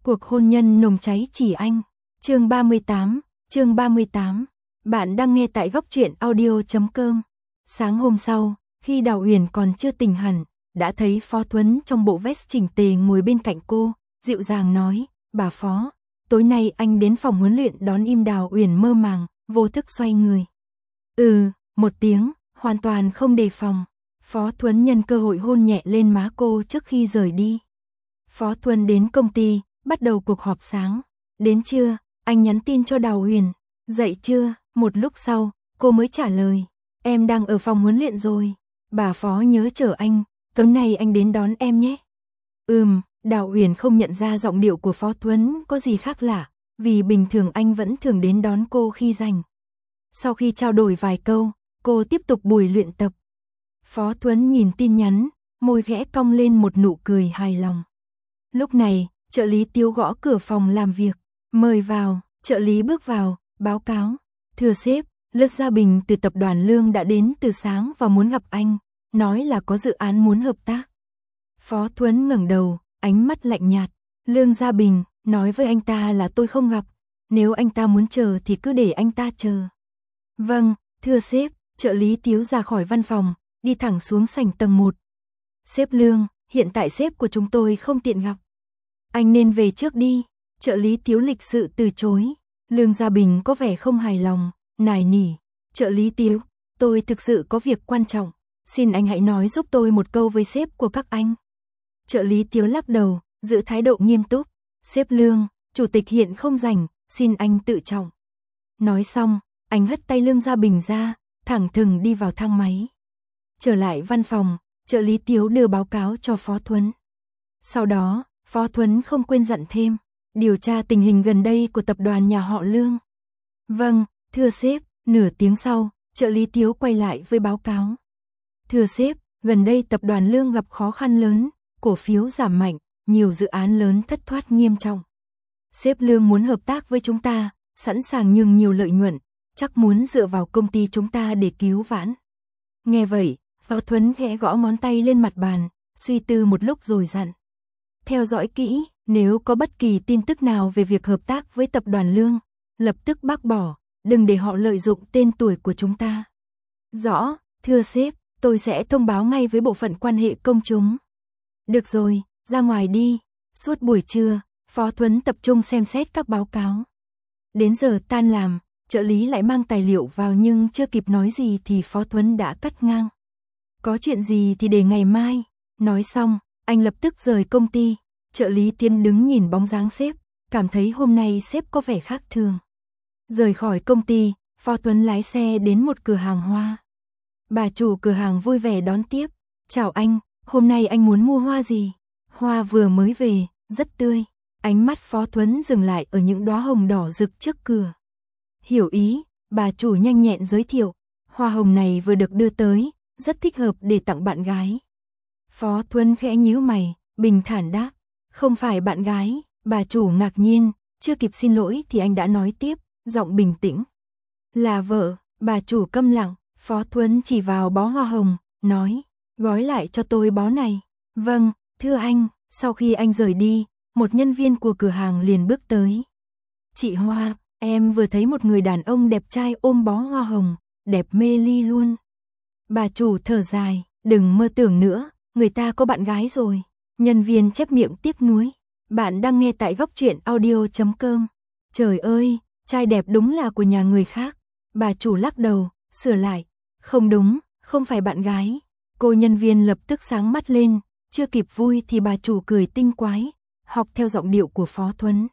Cuộc hôn nhân nồng cháy chỉ anh. Chương 38. Bạn đang nghe tại góc truyện audio.com. Sáng hôm sau, khi Đào Uyển còn chưa tỉnh hẳn, đã thấy Phó Thuấn trong bộ vest chỉnh tề ngồi bên cạnh cô, dịu dàng nói, bà Phó, tối nay anh đến phòng huấn luyện đón im. Đào Uyển mơ màng, vô thức xoay người. Một tiếng, hoàn toàn không đề phòng. Phó Thuấn nhân cơ hội hôn nhẹ lên má cô trước khi rời đi. Phó Thuấn đến công ty, bắt đầu cuộc họp sáng. Đến trưa, anh nhắn tin cho Đào Uyển. Dậy chưa? Một lúc sau, cô mới trả lời. Em đang ở phòng huấn luyện rồi. Bà Phó nhớ chờ anh, tối nay anh đến đón em nhé. Đào Uyển không nhận ra giọng điệu của Phó Thuấn có gì khác lạ, vì bình thường anh vẫn thường đến đón cô khi rảnh. Sau khi trao đổi vài câu, cô tiếp tục buổi luyện tập. Phó Thuấn nhìn tin nhắn, môi khẽ cong lên một nụ cười hài lòng. Lúc này, trợ lý Tiếu gõ cửa phòng làm việc. Mời vào. Trợ lý bước vào, báo cáo. Thưa sếp, Lương Gia Bình từ tập đoàn Lương đã đến từ sáng và muốn gặp anh, nói là có dự án muốn hợp tác. Phó Thuấn ngẩng đầu, ánh mắt lạnh nhạt. Lương Gia Bình, nói với anh ta là tôi không gặp. Nếu anh ta muốn chờ thì cứ để anh ta chờ. Vâng, thưa sếp. Trợ lý Tiếu ra khỏi văn phòng, đi thẳng xuống sảnh tầng 1. Sếp Lương, hiện tại sếp của chúng tôi không tiện gặp. Anh nên về trước đi. Trợ lý Tiếu lịch sự từ chối. Lương Gia Bình có vẻ không hài lòng, nài nỉ. Trợ lý Tiếu, tôi thực sự có việc quan trọng. Xin anh hãy nói giúp tôi một câu với sếp của các anh. Trợ lý Tiếu lắc đầu, giữ thái độ nghiêm túc. Sếp Lương, chủ tịch hiện không rảnh, xin anh tự trọng. Nói xong, anh hất tay Lương Gia Bình ra, thẳng thừng đi vào thang máy. Trở lại văn phòng, trợ lý Tiếu đưa báo cáo cho Phó Thuấn. Sau đó, Phó Thuấn không quên dặn thêm, điều tra tình hình gần đây của tập đoàn nhà họ Lương. Vâng, thưa sếp. Nửa tiếng sau, trợ lý Tiếu quay lại với báo cáo. Thưa sếp, gần đây tập đoàn Lương gặp khó khăn lớn, cổ phiếu giảm mạnh, nhiều dự án lớn thất thoát nghiêm trọng. Sếp Lương muốn hợp tác với chúng ta, sẵn sàng nhường nhiều lợi nhuận, chắc muốn dựa vào công ty chúng ta để cứu vãn. Nghe vậy, Phó Thuấn khẽ gõ ngón tay lên mặt bàn, suy tư một lúc rồi dặn. Theo dõi kỹ, nếu có bất kỳ tin tức nào về việc hợp tác với tập đoàn Lương, lập tức bác bỏ, đừng để họ lợi dụng tên tuổi của chúng ta. Rõ, thưa sếp, tôi sẽ thông báo ngay với bộ phận quan hệ công chúng. Được rồi, ra ngoài đi. Suốt buổi trưa, Phó Thuấn tập trung xem xét các báo cáo. Đến giờ tan làm, trợ lý lại mang tài liệu vào nhưng chưa kịp nói gì thì Phó Thuấn đã cắt ngang. Có chuyện gì thì để ngày mai. Nói xong, anh lập tức rời công ty. Trợ lý Tiến đứng nhìn bóng dáng sếp, cảm thấy hôm nay sếp có vẻ khác thường. Rời khỏi công ty, Phó Thuấn lái xe đến một cửa hàng hoa. Bà chủ cửa hàng vui vẻ đón tiếp. Chào anh, hôm nay anh muốn mua hoa gì? Hoa vừa mới về, rất tươi. Ánh mắt Phó Thuấn dừng lại ở những đóa hồng đỏ rực trước cửa. Hiểu ý, bà chủ nhanh nhẹn giới thiệu. Hoa hồng này vừa được đưa tới, rất thích hợp để tặng bạn gái. Phó Thuấn khẽ nhíu mày, bình thản đáp. Không phải bạn gái. Bà chủ ngạc nhiên, chưa kịp xin lỗi thì anh đã nói tiếp, giọng bình tĩnh. Là vợ. Bà chủ câm lặng. Phó Thuấn chỉ vào bó hoa hồng, nói, gói lại cho tôi bó này. Vâng, thưa anh. Sau khi anh rời đi, một nhân viên của cửa hàng liền bước tới. Chị Hoa, em vừa thấy một người đàn ông đẹp trai ôm bó hoa hồng, đẹp mê ly luôn. Bà chủ thở dài, đừng mơ tưởng nữa, người ta có bạn gái rồi. Nhân viên chép miệng tiếc nuối. Bạn đang nghe tại góc truyện audio.com. Trời ơi, trai đẹp đúng là của nhà người khác. Bà chủ lắc đầu, sửa lại. Không đúng, không phải bạn gái. Cô nhân viên lập tức sáng mắt lên, chưa kịp vui thì bà chủ cười tinh quái, học theo giọng điệu của Phó Thuấn.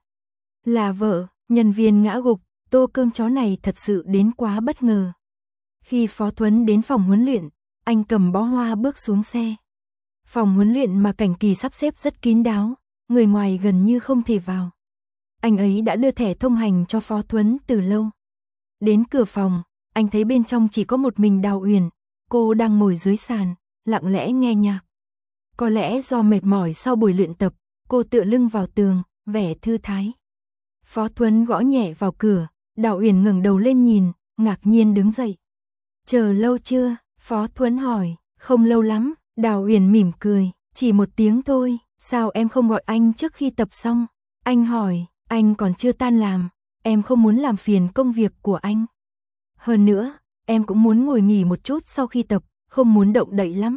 Là vợ. Nhân viên ngã gục, tô cơm chó này thật sự đến quá bất ngờ. Khi Phó Thuấn đến phòng huấn luyện, anh cầm bó hoa bước xuống xe. Phòng huấn luyện mà Cảnh Kỳ sắp xếp rất kín đáo, người ngoài gần như không thể vào. Anh ấy đã đưa thẻ thông hành cho Phó Thuấn từ lâu. Đến cửa phòng, anh thấy bên trong chỉ có một mình Đào Uyển, cô đang ngồi dưới sàn, lặng lẽ nghe nhạc. Có lẽ do mệt mỏi sau buổi luyện tập, cô tựa lưng vào tường, vẻ thư thái. Phó Thuấn gõ nhẹ vào cửa, Đào Uyển ngẩng đầu lên nhìn, ngạc nhiên đứng dậy. Chờ lâu chưa? Phó Thuấn hỏi. Không lâu lắm. Đào Uyển mỉm cười, chỉ 1 tiếng thôi. Sao em không gọi anh trước khi tập xong? Anh hỏi, anh còn chưa tan làm, em không muốn làm phiền công việc của anh. Hơn nữa, em cũng muốn ngồi nghỉ một chút sau khi tập, không muốn động đậy lắm.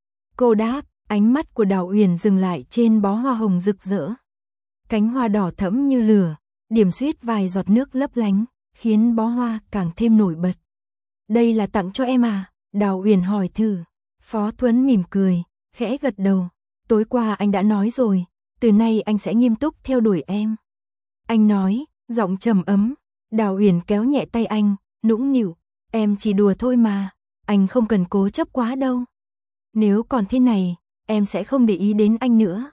Cô đáp, ánh mắt của Đào Uyển dừng lại trên bó hoa hồng rực rỡ. Cánh hoa đỏ thẫm như lửa, điểm xuyết vài giọt nước lấp lánh, khiến bó hoa càng thêm nổi bật. Đây là tặng cho em à? Đào Uyển hỏi thử. Phó Thuấn mỉm cười, khẽ gật đầu. Tối qua anh đã nói rồi, từ nay anh sẽ nghiêm túc theo đuổi em. Anh nói, giọng trầm ấm. Đào Uyển kéo nhẹ tay anh, nũng nịu. Em chỉ đùa thôi mà, anh không cần cố chấp quá đâu. Nếu còn thế này, em sẽ không để ý đến anh nữa.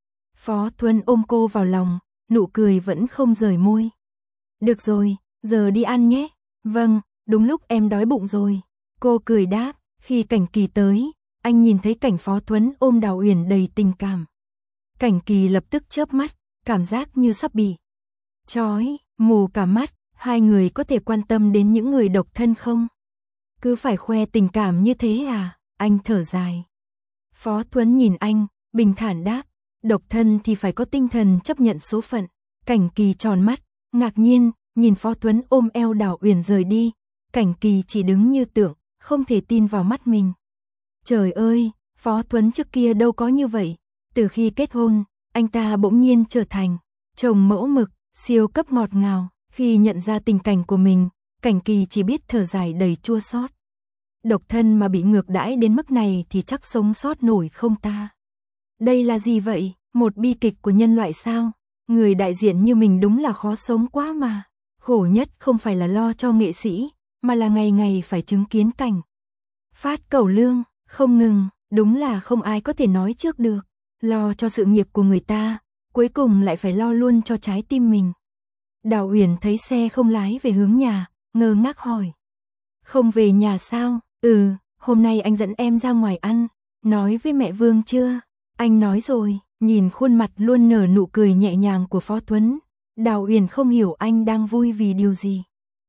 Phó Thuấn ôm cô vào lòng, nụ cười vẫn không rời môi. Được rồi, giờ đi ăn nhé. Vâng, đúng lúc em đói bụng rồi. Cô cười đáp, khi Cảnh Kỳ tới, anh nhìn thấy cảnh Phó Thuấn ôm Đào Uyển đầy tình cảm. Cảnh Kỳ lập tức chớp mắt, cảm giác như sắp bị chói, mù cả mắt, hai người có thể quan tâm đến những người độc thân không? Cứ phải khoe tình cảm như thế à? Anh thở dài. Phó Thuấn nhìn anh, bình thản đáp, độc thân thì phải có tinh thần chấp nhận số phận. Cảnh Kỳ tròn mắt, ngạc nhiên, nhìn Phó Thuấn ôm eo Đào Uyển rời đi. Cảnh Kỳ chỉ đứng như tượng, không thể tin vào mắt mình. Trời ơi, Phó Thuấn trước kia đâu có như vậy. Từ khi kết hôn, anh ta bỗng nhiên trở thành chồng mẫu mực, siêu cấp ngọt ngào. Khi nhận ra tình cảnh của mình, Cảnh Kỳ chỉ biết thở dài đầy chua xót. Độc thân mà bị ngược đãi đến mức này thì chắc sống sót nổi không ta? Đây là gì vậy? Một bi kịch của nhân loại sao? Người đại diện như mình đúng là khó sống quá mà. Khổ nhất không phải là lo cho nghệ sĩ, mà là ngày ngày phải chứng kiến cảnh phát cẩu lương, không ngừng, đúng là không ai có thể nói trước được. Lo cho sự nghiệp của người ta, cuối cùng lại phải lo luôn cho trái tim mình. Đào Uyển thấy xe không lái về hướng nhà, ngơ ngác hỏi. Không về nhà sao? Ừ, hôm nay anh dẫn em ra ngoài ăn. Nói với mẹ Vương chưa? Anh nói rồi. Nhìn khuôn mặt luôn nở nụ cười nhẹ nhàng của Phó Thuấn, Đào Uyển không hiểu anh đang vui vì điều gì.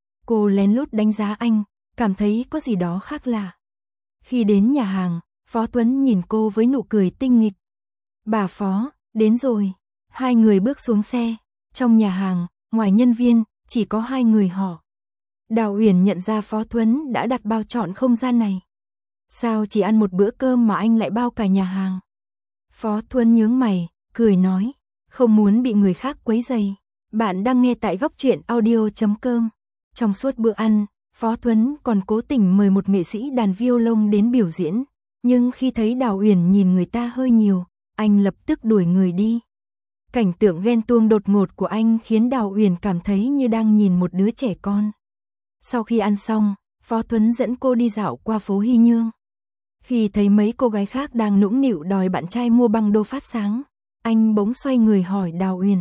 Cô lén lút đánh giá anh, cảm thấy có gì đó khác lạ. Khi đến nhà hàng, Phó Thuấn nhìn cô với nụ cười tinh nghịch. Bà Phó, đến rồi. Hai người bước xuống xe. Trong nhà hàng, ngoài nhân viên, chỉ có hai người họ. Đào Uyển nhận ra Phó Thuấn đã đặt bao trọn không gian này. Sao chỉ ăn một bữa cơm mà anh lại bao cả nhà hàng? Phó Thuấn nhướng mày, cười nói, không muốn bị người khác quấy rầy. Bạn đang nghe tại góc truyện audio.com. Trong suốt bữa ăn, Phó Thuấn còn cố tình mời một nghệ sĩ đàn violon đến biểu diễn, nhưng khi thấy Đào Uyển nhìn người ta hơi nhiều, anh lập tức đuổi người đi. Cảnh tượng ghen tuông đột ngột của anh khiến Đào Uyển cảm thấy như đang nhìn một đứa trẻ con. Sau khi ăn xong, Phó Thuấn dẫn cô đi dạo qua phố Hy Nhương. Khi thấy mấy cô gái khác đang nũng nịu đòi bạn trai mua băng đô phát sáng, anh bỗng xoay người hỏi Đào Uyển.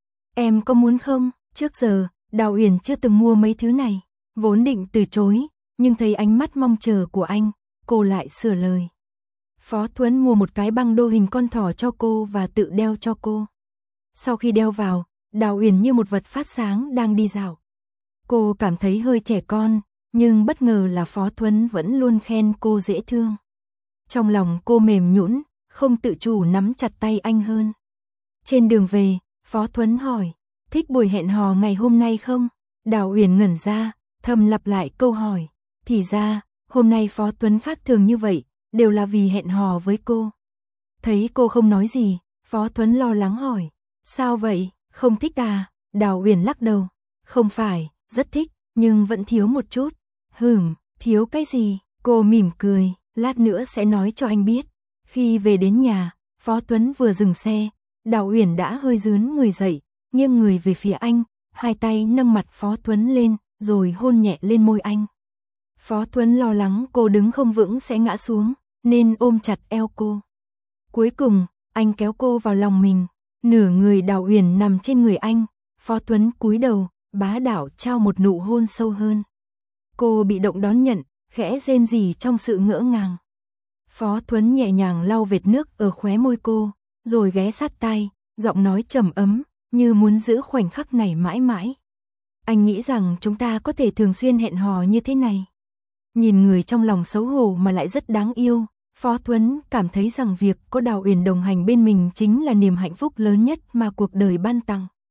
Em có muốn không? Trước giờ, Đào Uyển chưa từng mua mấy thứ này, vốn định từ chối, nhưng thấy ánh mắt mong chờ của anh, cô lại sửa lời. Phó Thuấn mua một cái băng đô hình con thỏ cho cô và tự đeo cho cô. Sau khi đeo vào, Đào Uyển như một vật phát sáng đang đi dạo. Cô cảm thấy hơi trẻ con, nhưng bất ngờ là Phó Thuấn vẫn luôn khen cô dễ thương. Trong lòng cô mềm nhũn, không tự chủ nắm chặt tay anh hơn. Trên đường về, Phó Thuấn hỏi, thích buổi hẹn hò ngày hôm nay không? Đào Uyển ngẩn ra, thầm lặp lại câu hỏi. Thì ra, hôm nay Phó Thuấn khác thường như vậy, đều là vì hẹn hò với cô. Thấy cô không nói gì, Phó Thuấn lo lắng hỏi, sao vậy, không thích à? Đào Uyển lắc đầu, không phải, rất thích, nhưng vẫn thiếu một chút. Thiếu cái gì? Cô mỉm cười, lát nữa sẽ nói cho anh biết. Khi về đến nhà, Phó Thuấn vừa dừng xe, Đào Uyển đã hơi rướn người dậy, nghiêng người về phía anh, hai tay nâng mặt Phó Thuấn lên, rồi hôn nhẹ lên môi anh. Phó Thuấn lo lắng cô đứng không vững sẽ ngã xuống, nên ôm chặt eo cô. Cuối cùng, anh kéo cô vào lòng mình, nửa người Đào Uyển nằm trên người anh, Phó Thuấn cúi đầu, bá đạo trao một nụ hôn sâu hơn. Cô bị động đón nhận, khẽ rên rỉ trong sự ngỡ ngàng. Phó Thuấn nhẹ nhàng lau vệt nước ở khóe môi cô, rồi ghé sát tai, giọng nói trầm ấm, như muốn giữ khoảnh khắc này mãi mãi. Anh nghĩ rằng chúng ta có thể thường xuyên hẹn hò như thế này. Nhìn người trong lòng xấu hổ mà lại rất đáng yêu, Phó Thuấn cảm thấy rằng việc có Đào Uyển đồng hành bên mình chính là niềm hạnh phúc lớn nhất mà cuộc đời ban tặng.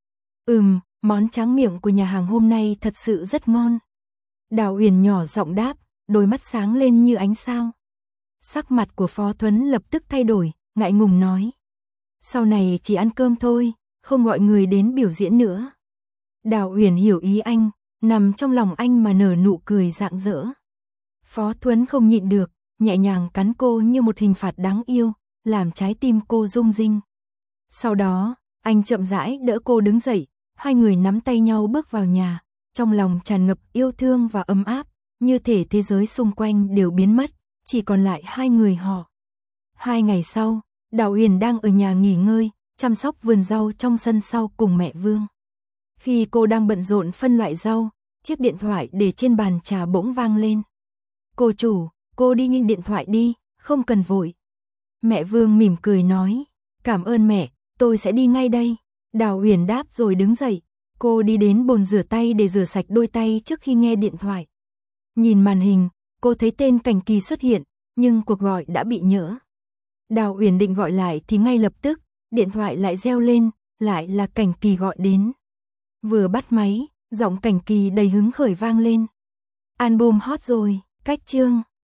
Món tráng miệng của nhà hàng hôm nay thật sự rất ngon. Đào Uyển nhỏ giọng đáp, đôi mắt sáng lên như ánh sao. Sắc mặt của Phó Thuấn lập tức thay đổi, ngại ngùng nói. Sau này chỉ ăn cơm thôi, không gọi người đến biểu diễn nữa. Đào Uyển hiểu ý anh, nằm trong lòng anh mà nở nụ cười rạng rỡ. Phó Thuấn không nhịn được, nhẹ nhàng cắn cô như một hình phạt đáng yêu, làm trái tim cô rung rinh. Sau đó, anh chậm rãi đỡ cô đứng dậy, hai người nắm tay nhau bước vào nhà, trong lòng tràn ngập yêu thương và ấm áp, như thể thế giới xung quanh đều biến mất, chỉ còn lại hai người họ. 2 ngày sau, Đào Uyển đang ở nhà nghỉ ngơi, chăm sóc vườn rau trong sân sau cùng mẹ Vương. Khi cô đang bận rộn phân loại rau, chiếc điện thoại để trên bàn trà bỗng vang lên. Cô chủ, cô đi nghênh điện thoại đi, không cần vội. Mẹ Vương mỉm cười nói, cảm ơn mẹ, tôi sẽ đi ngay đây. Đào Uyển đáp rồi đứng dậy, cô đi đến bồn rửa tay để rửa sạch đôi tay trước khi nghe điện thoại. Nhìn màn hình, cô thấy tên Cảnh Kỳ xuất hiện, nhưng cuộc gọi đã bị nhỡ. Đào Uyển định gọi lại thì ngay lập tức, điện thoại lại reo lên, lại là Cảnh Kỳ gọi đến. Vừa bắt máy, giọng Cảnh Kỳ đầy hứng khởi vang lên. Album hot rồi, cách chương.